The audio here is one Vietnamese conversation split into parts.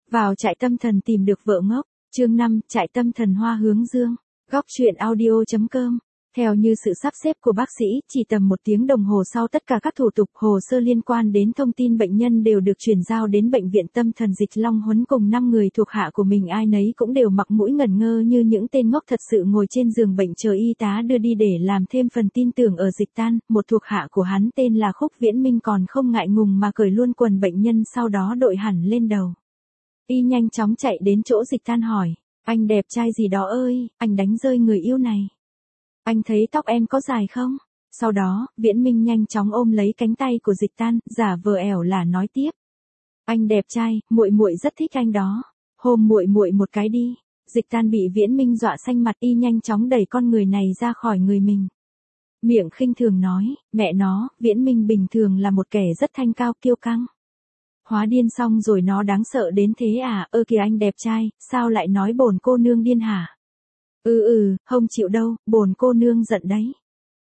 Vào trại tâm thần tìm được vợ ngốc, chương 5, trại tâm thần Hoa Hướng Dương, góc truyện audio.com. Theo như sự sắp xếp của bác sĩ, chỉ tầm 1 tiếng đồng hồ sau tất cả các thủ tục hồ sơ liên quan đến thông tin bệnh nhân đều được chuyển giao đến bệnh viện tâm thần Dịch Long Huấn cùng 5 người thuộc hạ của mình, ai nấy cũng đều mặc mũi ngẩn ngơ như những tên ngốc thật sự ngồi trên giường bệnh chờ y tá đưa đi để làm thêm phần tin tưởng ở Dịch Tan. Một thuộc hạ của hắn tên là Khúc Viễn Minh còn không ngại ngùng mà cởi luôn quần bệnh nhân, sau đó đội hẳn lên đầu. Y nhanh chóng chạy đến chỗ Dịch Tan hỏi, anh đẹp trai gì đó ơi, anh đánh rơi người yêu này. Anh thấy tóc em có dài không? Sau đó, Viễn Minh nhanh chóng ôm lấy cánh tay của Dịch Tan, giả vờ ẻo là nói tiếp. Anh đẹp trai, muội rất thích anh đó. Hôn muội một cái đi. Dịch Tan bị Viễn Minh dọa xanh mặt, y nhanh chóng đẩy con người này ra khỏi người mình. Miệng khinh thường nói, mẹ nó, Viễn Minh bình thường là một kẻ rất thanh cao kiêu căng. Hóa điên xong rồi nó đáng sợ đến thế à? Ơ kìa anh đẹp trai, sao lại nói bổn cô nương điên hả? Không chịu đâu, bổn cô nương giận đấy.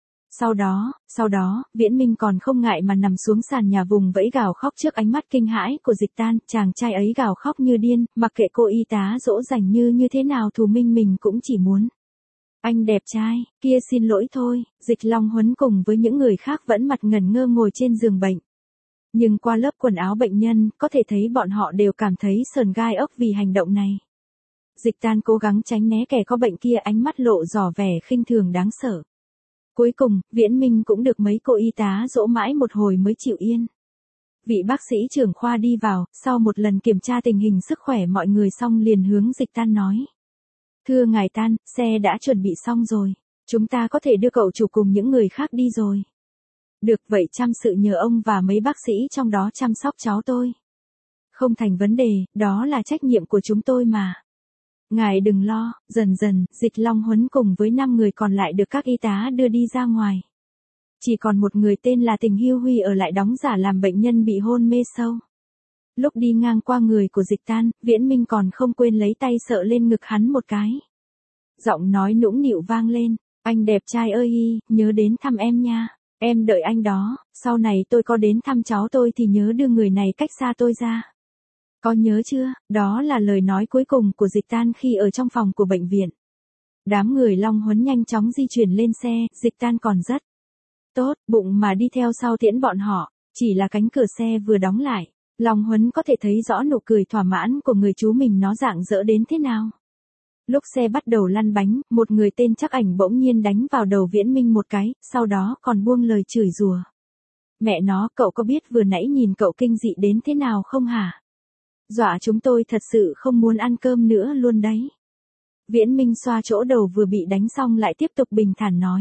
Sau đó, Viễn Minh còn không ngại mà nằm xuống sàn nhà vùng vẫy gào khóc trước ánh mắt kinh hãi của Dịch Tan. Chàng trai ấy gào khóc như điên, mặc kệ cô y tá dỗ dành như thế nào Thù Minh mình cũng chỉ muốn. Anh đẹp trai, kia xin lỗi thôi. Dịch Long Huấn cùng với những người khác vẫn mặt ngẩn ngơ ngồi trên giường bệnh. Nhưng qua lớp quần áo bệnh nhân, có thể thấy bọn họ đều cảm thấy sờn gai ốc vì hành động này. Dịch Tan cố gắng tránh né kẻ có bệnh kia, ánh mắt lộ rõ vẻ khinh thường đáng sợ. Cuối cùng, Viễn Minh cũng được mấy cô y tá dỗ mãi một hồi mới chịu yên. Vị bác sĩ trưởng khoa đi vào, sau một lần kiểm tra tình hình sức khỏe mọi người xong liền hướng Dịch Tan nói. Thưa ngài Tan, xe đã chuẩn bị xong rồi. Chúng ta có thể đưa cậu chủ cùng những người khác đi rồi. Được vậy, chăm sự nhờ ông và mấy bác sĩ trong đó chăm sóc cháu tôi. Không thành vấn đề, đó là trách nhiệm của chúng tôi mà. Ngài đừng lo. Dần dần, Dịch Long Huấn cùng với 5 người còn lại được các y tá đưa đi ra ngoài. Chỉ còn một người tên là Tình Hiêu Huy ở lại đóng giả làm bệnh nhân bị hôn mê sâu. Lúc đi ngang qua người của Dịch Tan, Viễn Minh còn không quên lấy tay sờ lên ngực hắn một cái. Giọng nói nũng nịu vang lên, anh đẹp trai ơi, nhớ đến thăm em nha. Em đợi anh đó, sau này tôi có đến thăm cháu tôi thì nhớ đưa người này cách xa tôi ra. Có nhớ chưa? Đó là lời nói cuối cùng của Dịch Tan khi ở trong phòng của bệnh viện. Đám người Long Huấn nhanh chóng di chuyển lên xe, Dịch Tan còn rất tốt bụng mà đi theo sau tiễn bọn họ. Chỉ là cánh cửa xe vừa đóng lại, Long Huấn có thể thấy rõ nụ cười thỏa mãn của người chú mình nó rạng rỡ đến thế nào. Lúc xe bắt đầu lăn bánh, một người tên Trắc Ảnh bỗng nhiên đánh vào đầu Viễn Minh một cái, sau đó còn buông lời chửi rủa. Mẹ nó, cậu có biết vừa nãy nhìn cậu kinh dị đến thế nào không hả? Dọa chúng tôi thật sự không muốn ăn cơm nữa luôn đấy. Viễn Minh xoa chỗ đầu vừa bị đánh xong lại tiếp tục bình thản nói.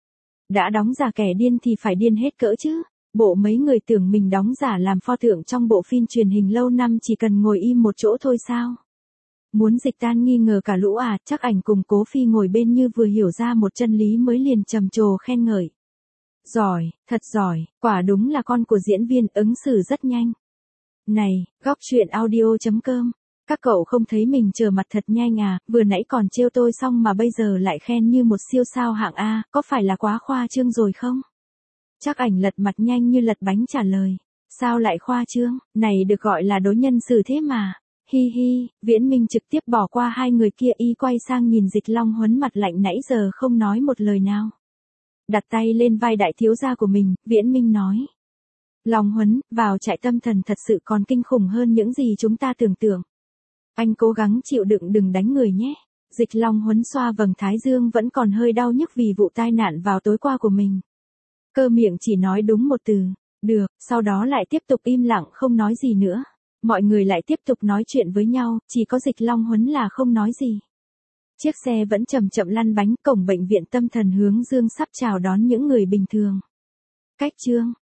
Đã đóng giả kẻ điên thì phải điên hết cỡ chứ. Bộ mấy người tưởng mình đóng giả làm pho tượng trong bộ phim truyền hình lâu năm chỉ cần ngồi im một chỗ thôi sao? Muốn Dịch Tan nghi ngờ cả lũ à? Trắc Ảnh cùng Cố Phi ngồi bên như vừa hiểu ra một chân lý mới liền trầm trồ khen ngợi. Giỏi, thật giỏi, quả đúng là con của diễn viên, ứng xử rất nhanh. Này, góc truyện audio.com, các cậu không thấy mình trở mặt thật nhanh à? Vừa nãy còn trêu tôi xong mà bây giờ lại khen như một siêu sao hạng A, có phải là quá khoa trương rồi không? Trắc Ảnh lật mặt nhanh như lật bánh trả lời. Sao lại khoa trương, này được gọi là đối nhân xử thế mà. Hi hi. Viễn Minh trực tiếp bỏ qua hai người kia, y quay sang nhìn Dịch Long Huấn mặt lạnh nãy giờ không nói một lời nào. Đặt tay lên vai đại thiếu gia của mình, Viễn Minh nói. Long Huấn, vào trại tâm thần thật sự còn kinh khủng hơn những gì chúng ta tưởng tượng. Anh cố gắng chịu đựng đừng đánh người nhé. Dịch Long Huấn xoa vầng thái dương vẫn còn hơi đau nhức vì vụ tai nạn vào tối qua của mình. Cơ miệng chỉ nói đúng một từ, được, sau đó lại tiếp tục im lặng không nói gì nữa. Mọi người lại tiếp tục nói chuyện với nhau, chỉ có Dịch Long Huấn là không nói gì. Chiếc xe vẫn chậm chậm lăn bánh, cổng bệnh viện tâm thần Hướng Dương sắp chào đón những người bình thường. Cách chương